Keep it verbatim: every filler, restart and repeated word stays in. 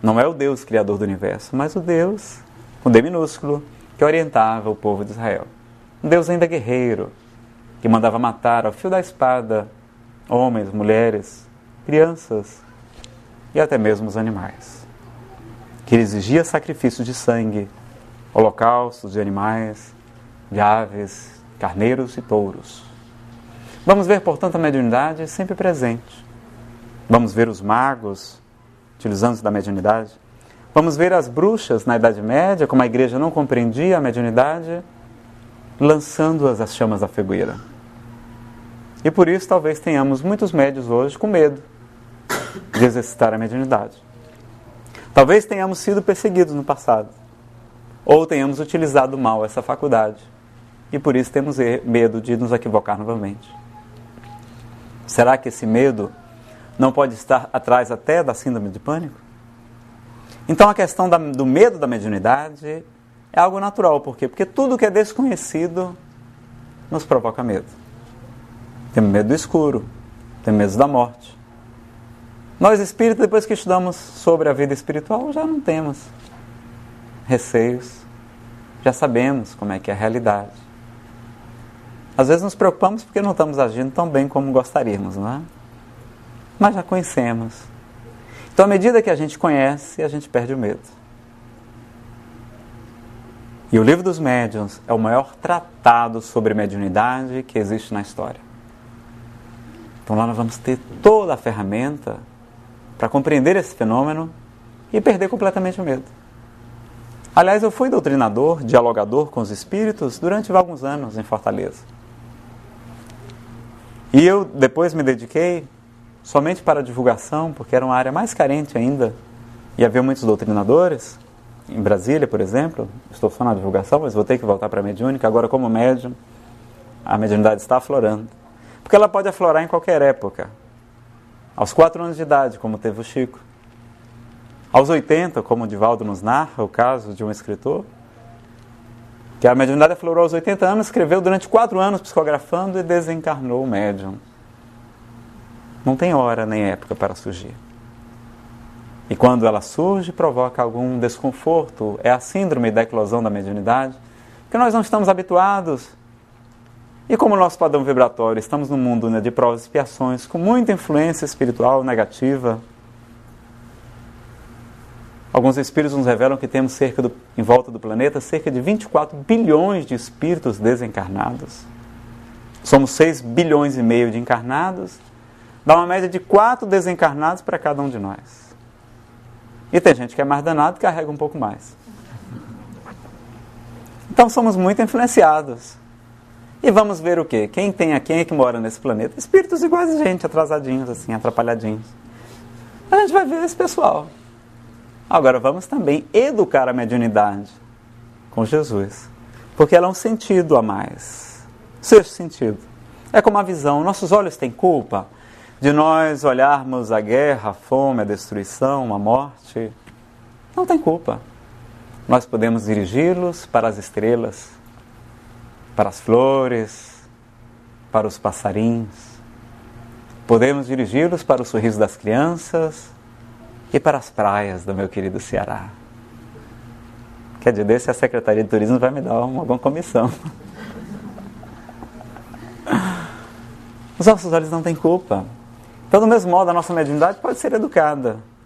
Não é o Deus criador do universo, mas o Deus, com D minúsculo, que orientava o povo de Israel. Um Deus ainda guerreiro, que mandava matar ao fio da espada homens, mulheres, crianças e até mesmo os animais. Que exigia sacrifícios de sangue, holocaustos de animais, de aves, carneiros e touros. Vamos ver, portanto, a mediunidade sempre presente. Vamos ver os magos utilizando-se da mediunidade. Vamos ver as bruxas na Idade Média, como a igreja não compreendia a mediunidade, lançando-as às chamas da fogueira. E por isso talvez tenhamos muitos médios hoje com medo de exercitar a mediunidade. Talvez tenhamos sido perseguidos no passado, ou tenhamos utilizado mal essa faculdade, e por isso temos medo de nos equivocar novamente. Será que esse medo não pode estar atrás até da síndrome de pânico? Então a questão da, do medo da mediunidade é algo natural. Por quê? Porque tudo que é desconhecido nos provoca medo. Temos medo do escuro, temos medo da morte. Nós espíritas, depois que estudamos sobre a vida espiritual, já não temos receios, já sabemos como é que é a realidade. Às vezes nos preocupamos porque não estamos agindo tão bem como gostaríamos, não é? Mas já conhecemos. Então, à medida que a gente conhece, a gente perde o medo. E o Livro dos Médiuns é o maior tratado sobre mediunidade que existe na história. Então lá nós vamos ter toda a ferramenta para compreender esse fenômeno e perder completamente o medo. Aliás, eu fui doutrinador, dialogador com os espíritos durante alguns anos em Fortaleza. E eu depois me dediquei somente para a divulgação, porque era uma área mais carente ainda, e havia muitos doutrinadores, em Brasília, por exemplo. Estou só na divulgação, mas vou ter que voltar para a mediúnica. Agora, como médium, a mediunidade está aflorando. Porque ela pode aflorar em qualquer época. Aos quatro anos de idade, como teve o Chico. Aos oitenta, como o Divaldo nos narra, o caso de um escritor, que a mediunidade aflorou aos oitenta anos, escreveu durante quatro anos psicografando e desencarnou o médium. Não tem hora nem época para surgir. E quando ela surge, provoca algum desconforto. É a síndrome da eclosão da mediunidade, que nós não estamos habituados. E como nosso padrão vibratório, estamos num mundo, né, de provas e expiações, com muita influência espiritual negativa. Alguns espíritos nos revelam que temos cerca do, em volta do planeta cerca de vinte e quatro bilhões de espíritos desencarnados. Somos seis bilhões e meio de encarnados. Dá uma média de quatro desencarnados para cada um de nós. E tem gente que é mais danado e carrega um pouco mais. Então somos muito influenciados. E vamos ver o quê? Quem tem a quem é que mora nesse planeta? Espíritos iguais a gente, atrasadinhos, assim, atrapalhadinhos. A gente vai ver esse pessoal. Agora vamos também educar a mediunidade com Jesus. Porque ela é um sentido a mais. Sexto sentido. É como a visão. Nossos olhos têm culpa de nós olharmos a guerra, a fome, a destruição, a morte. Não tem culpa. Nós podemos dirigi-los para as estrelas, para as flores, para os passarinhos. Podemos dirigi-los para o sorriso das crianças e para as praias do meu querido Ceará. Quer dizer, desse a Secretaria de Turismo vai me dar uma boa comissão. Os nossos olhos não têm culpa. Então, do mesmo modo, a nossa mediunidade pode ser educada.